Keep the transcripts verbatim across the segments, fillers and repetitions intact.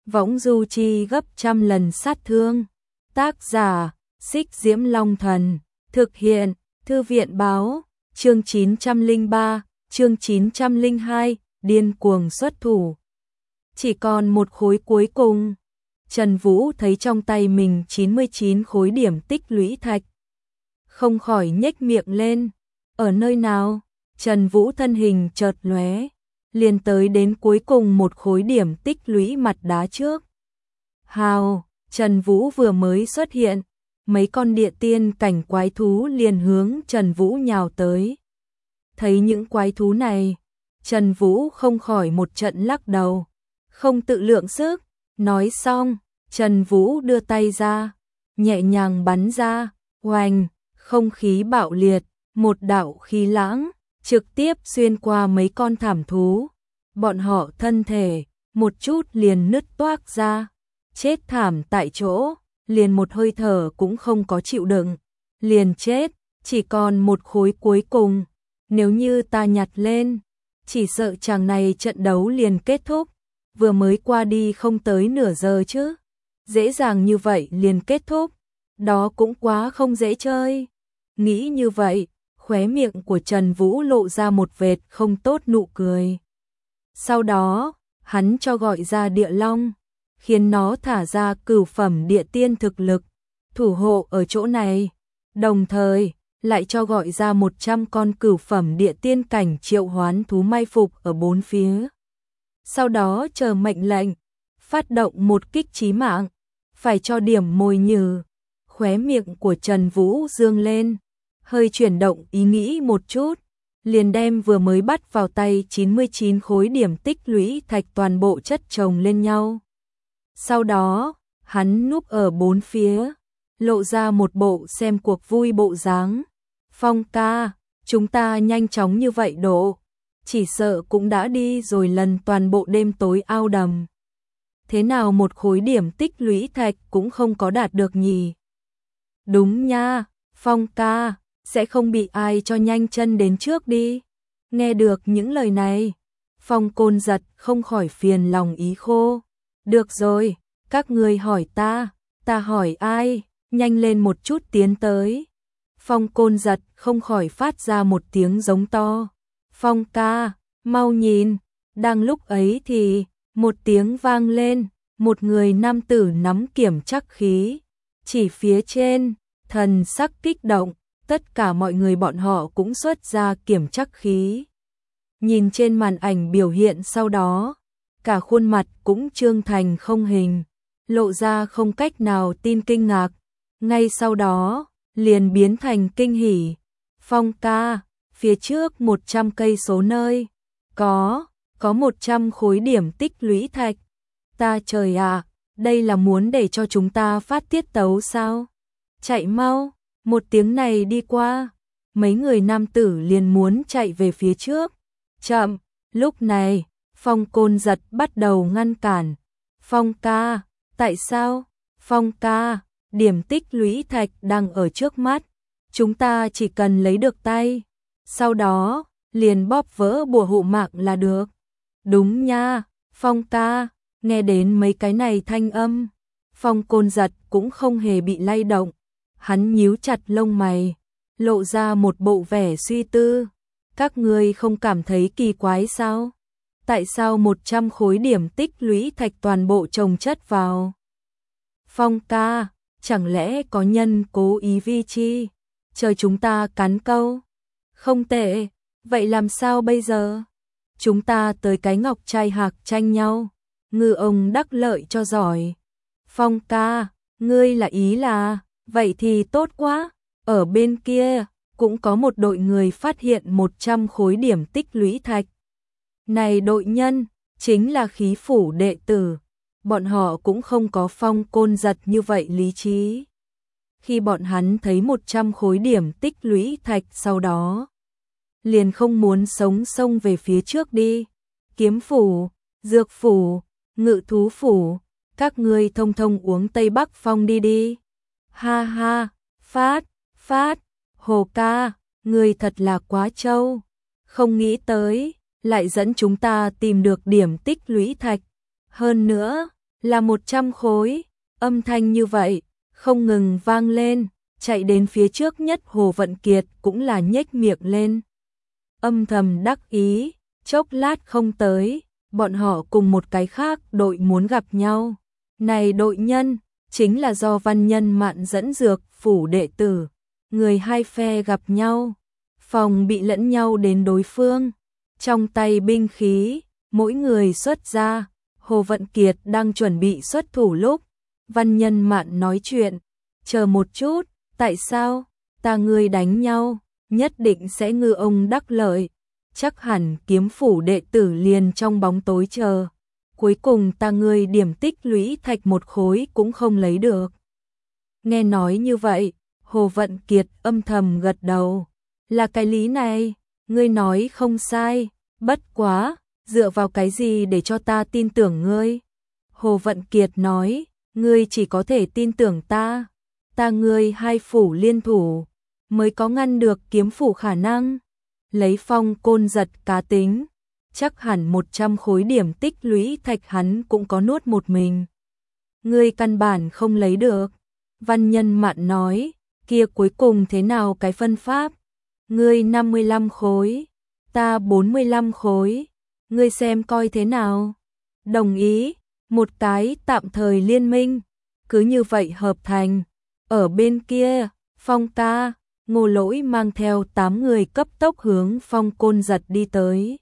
võng du chi gấp trăm lần sát thương. Tác giả, Xích Diễm Long Thần. Thực hiện, Thư viện Báo. Chương chín trăm lẻ ba, chương chín trăm lẻ hai, điên cuồng xuất thủ. Chỉ còn một khối cuối cùng. Trần Vũ thấy trong tay mình chín mươi chín khối điểm tích lũy thạch. Không khỏi nhếch miệng lên. Ở nơi nào? Trần Vũ thân hình chợt lóe, liền tới đến cuối cùng một khối điểm tích lũy mặt đá trước. Hào, Trần Vũ vừa mới xuất hiện, mấy con địa tiên cảnh quái thú liền hướng Trần Vũ nhào tới. Thấy những quái thú này, Trần Vũ không khỏi một trận lắc đầu, không tự lượng sức. Nói xong, Trần Vũ đưa tay ra, nhẹ nhàng bắn ra, oanh, không khí bạo liệt, một đạo khí lãng trực tiếp xuyên qua mấy con thảm thú. Bọn họ thân thể một chút liền nứt toác ra, chết thảm tại chỗ, liền một hơi thở cũng không có chịu đựng, liền chết. Chỉ còn một khối cuối cùng, nếu như ta nhặt lên, chỉ sợ chàng này trận đấu liền kết thúc. Vừa mới qua đi không tới nửa giờ chứ, dễ dàng như vậy liền kết thúc, đó cũng quá không dễ chơi. Nghĩ như vậy, khóe miệng của Trần Vũ lộ ra một vệt không tốt nụ cười. Sau đó, hắn cho gọi ra địa long, khiến nó thả ra cửu phẩm địa tiên thực lực, thủ hộ ở chỗ này, đồng thời lại cho gọi ra một trăm con cửu phẩm địa tiên cảnh triệu hoán thú mai phục ở bốn phía. Sau đó chờ mệnh lệnh, phát động một kích chí mạng, phải cho điểm mồi nhử. Khóe miệng của Trần Vũ dương lên, hơi chuyển động ý nghĩ một chút, liền đem vừa mới bắt vào tay chín mươi chín khối điểm tích lũy thạch toàn bộ chất chồng lên nhau. Sau đó, hắn núp ở bốn phía, lộ ra một bộ xem cuộc vui bộ dáng. Phong ca, chúng ta nhanh chóng như vậy độ, chỉ sợ cũng đã đi rồi lần toàn bộ đêm tối ao đầm. Thế nào một khối điểm tích lũy thạch cũng không có đạt được nhỉ? Đúng nha, Phong ca, sẽ không bị ai cho nhanh chân đến trước đi. Nghe được những lời này, Phong Côn Giật không khỏi phiền lòng ý khô. Được rồi, các ngươi hỏi ta, ta hỏi ai, nhanh lên một chút tiến tới. Phong Côn Giật không khỏi phát ra một tiếng giống to. Phong ca, mau nhìn. Đang lúc ấy thì, một tiếng vang lên, một người nam tử nắm kiểm trắc khí, chỉ phía trên, thần sắc kích động, tất cả mọi người bọn họ cũng xuất ra kiểm trắc khí. Nhìn trên màn ảnh biểu hiện sau đó, cả khuôn mặt cũng trương thành không hình, lộ ra không cách nào tin kinh ngạc, ngay sau đó, liền biến thành kinh hỉ. Phong ca, phía trước một trăm cây số nơi, có, có một trăm khối điểm tích lũy thạch. Ta trời ạ, đây là muốn để cho chúng ta phát tiết tấu sao? Chạy mau, một tiếng này đi qua, mấy người nam tử liền muốn chạy về phía trước. Chậm, lúc này, Phong Côn Giật bắt đầu ngăn cản. Phong ca, tại sao? Phong ca, điểm tích lũy thạch đang ở trước mắt, chúng ta chỉ cần lấy được tay, sau đó, liền bóp vỡ bùa hộ mạng là được. Đúng nha, Phong ca, nghe đến mấy cái này thanh âm, Phong Côn Giật cũng không hề bị lay động, hắn nhíu chặt lông mày, lộ ra một bộ vẻ suy tư. Các ngươi không cảm thấy kỳ quái sao? Tại sao một trăm khối điểm tích lũy thạch toàn bộ chồng chất vào? Phong ca, chẳng lẽ có nhân cố ý vi chi, chờ chúng ta cắn câu? Không tệ, vậy làm sao bây giờ? Chúng ta tới cái ngọc trai hạc tranh nhau, ngư ông đắc lợi cho giỏi. Phong ca, ngươi là ý là, vậy thì tốt quá, ở bên kia, cũng có một đội người phát hiện một trăm khối điểm tích lũy thạch. Này đội nhân, chính là khí phủ đệ tử, bọn họ cũng không có Phong Côn Giật như vậy lý trí. Khi bọn hắn thấy một trăm khối điểm tích lũy thạch sau đó, liền không muốn sống xông về phía trước đi. Kiếm phủ, dược phủ, ngự thú phủ, các ngươi thông thông uống Tây Bắc Phong đi đi. Ha ha, phát, phát, Hồ ca, ngươi thật là quá trâu, không nghĩ tới, lại dẫn chúng ta tìm được điểm tích lũy thạch. Hơn nữa, là một trăm khối, âm thanh như vậy, không ngừng vang lên, chạy đến phía trước nhất Hồ Vận Kiệt cũng là nhếch miệng lên. Âm thầm đắc ý, chốc lát không tới, bọn họ cùng một cái khác đội muốn gặp nhau. Này đội nhân, chính là do Văn Nhân Mạn dẫn dược phủ đệ tử, người hai phe gặp nhau, phòng bị lẫn nhau đến đối phương, trong tay binh khí, mỗi người xuất ra. Hồ Vận Kiệt đang chuẩn bị xuất thủ lúc, Văn Nhân Mạn nói chuyện, chờ một chút, tại sao, ta ngươi đánh nhau, nhất định sẽ ngư ông đắc lợi, chắc hẳn kiếm phủ đệ tử liền trong bóng tối chờ, cuối cùng ta ngươi điểm tích lũy thạch một khối cũng không lấy được. Nghe nói như vậy, Hồ Vận Kiệt âm thầm gật đầu, là cái lý này, ngươi nói không sai, bất quá, dựa vào cái gì để cho ta tin tưởng ngươi? Hồ Vận Kiệt nói, ngươi chỉ có thể tin tưởng ta, ta ngươi hai phủ liên thủ, mới có ngăn được kiếm phủ khả năng. Lấy Phong Côn Giật cá tính, chắc hẳn một trăm khối điểm tích lũy thạch hắn cũng có nuốt một mình. Ngươi căn bản không lấy được. Văn Nhân Mạn nói, kia cuối cùng thế nào cái phân pháp? Ngươi năm mươi lăm khối, ta bốn mươi lăm khối, ngươi xem coi thế nào? Đồng ý, một cái tạm thời liên minh, cứ như vậy hợp thành. Ở bên kia, Phong ca, Ngô Lỗi mang theo tám người cấp tốc hướng Phong Côn Giật đi tới.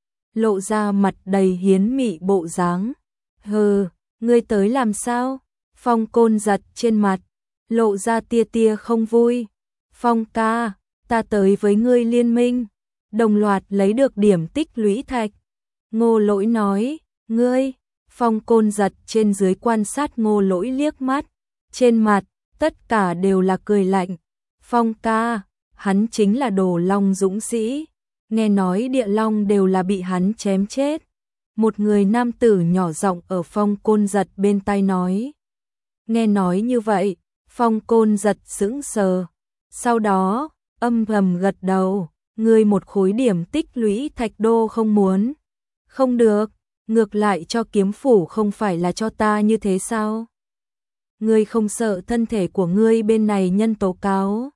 Lộ ra mặt đầy hiến mị bộ dáng. Hừ, ngươi tới làm sao? Phong Côn Giật trên mặt, lộ ra tia tia không vui. Phong ca, ta tới với ngươi liên minh, đồng loạt lấy được điểm tích lũy thạch. Ngô Lỗi nói, ngươi, Phong Côn Giật trên dưới quan sát Ngô Lỗi liếc mắt, trên mặt, tất cả đều là cười lạnh. Phong ca, hắn chính là Đồ Long dũng sĩ, nghe nói địa long đều là bị hắn chém chết. Một người nam tử nhỏ giọng ở Phong Côn Giật bên tai nói. Nghe nói như vậy, Phong Côn Giật sững sờ, sau đó, âm thầm gật đầu, ngươi một khối điểm tích lũy thạch đô không muốn. Không được, ngược lại cho kiếm phủ không phải là cho ta như thế sao? Ngươi không sợ thân thể của ngươi bên này nhân tố cáo?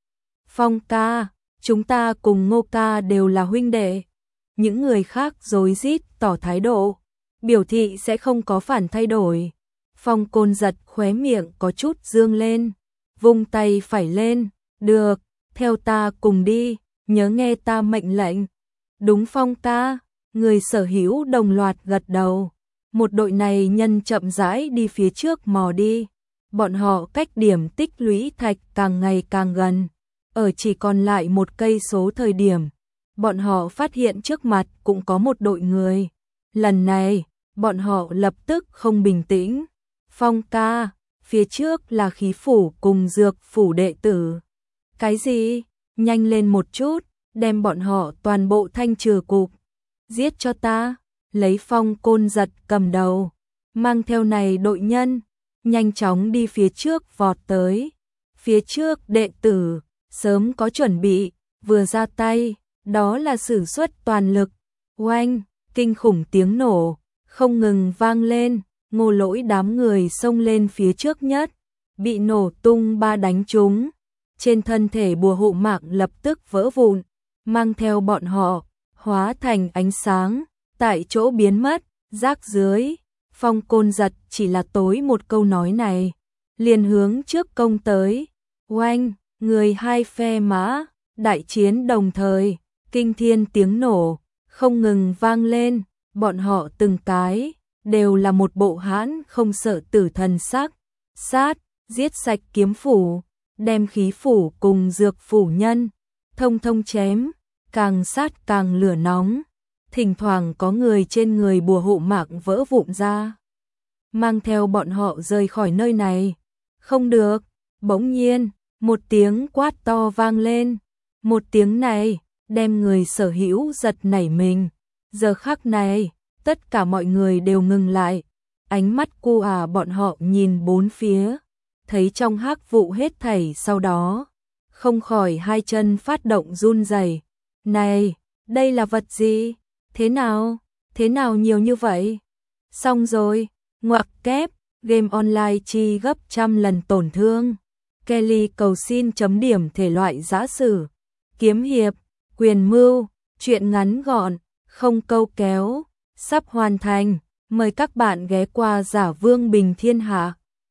Phong ca, chúng ta cùng Ngô ca đều là huynh đệ. Những người khác rối rít tỏ thái độ, biểu thị sẽ không có phản thay đổi. Phong Côn Giật khóe miệng có chút dương lên, vung tay phải lên, được, theo ta cùng đi, nhớ nghe ta mệnh lệnh. Đúng Phong ca, người sở hữu đồng loạt gật đầu. Một đội này nhân chậm rãi đi phía trước mò đi, bọn họ cách điểm tích lũy thạch càng ngày càng gần. Ở chỉ còn lại một cây số thời điểm, bọn họ phát hiện trước mặt cũng có một đội người. Lần này, bọn họ lập tức không bình tĩnh. Phong ca, phía trước là khí phủ cùng dược phủ đệ tử. Cái gì? Nhanh lên một chút, đem bọn họ toàn bộ thanh trừ cục. Giết cho ta, lấy Phong Côn Giật cầm đầu, mang theo này đội nhân, nhanh chóng đi phía trước vọt tới. Phía trước đệ tử, sớm có chuẩn bị, vừa ra tay, đó là sử xuất toàn lực. Oanh, kinh khủng tiếng nổ, không ngừng vang lên, Ngô Lỗi đám người xông lên phía trước nhất, bị nổ tung ba đánh trúng. Trên thân thể bùa hộ mạng lập tức vỡ vụn, mang theo bọn họ, hóa thành ánh sáng, tại chỗ biến mất, rác dưới. Phong Côn Giật chỉ là tối một câu nói này, liền hướng trước công tới. Oanh, người hai phe mã, đại chiến đồng thời, kinh thiên tiếng nổ, không ngừng vang lên, bọn họ từng cái, đều là một bộ hãn không sợ tử thần sắc, sát, giết sạch kiếm phủ, đem khí phủ cùng dược phủ nhân, thông thông chém, càng sát càng lửa nóng, thỉnh thoảng có người trên người bùa hộ mạng vỡ vụn ra, mang theo bọn họ rời khỏi nơi này. Không được, bỗng nhiên, một tiếng quát to vang lên, một tiếng này, đem người sở hữu giật nảy mình. Giờ khắc này, tất cả mọi người đều ngừng lại, ánh mắt cu à bọn họ nhìn bốn phía, thấy trong hắc vụ hết thảy, sau đó, không khỏi hai chân phát động run rẩy. Này, đây là vật gì? Thế nào? Thế nào nhiều như vậy? Xong rồi, Ngoặc kép, game online chi gấp trăm lần tổn thương. Kelly cầu xin chấm điểm thể loại giã sử, kiếm hiệp, quyền mưu, truyện ngắn gọn, không câu kéo, sắp hoàn thành. Mời các bạn ghé qua Giả Vương Bình Thiên Hạ.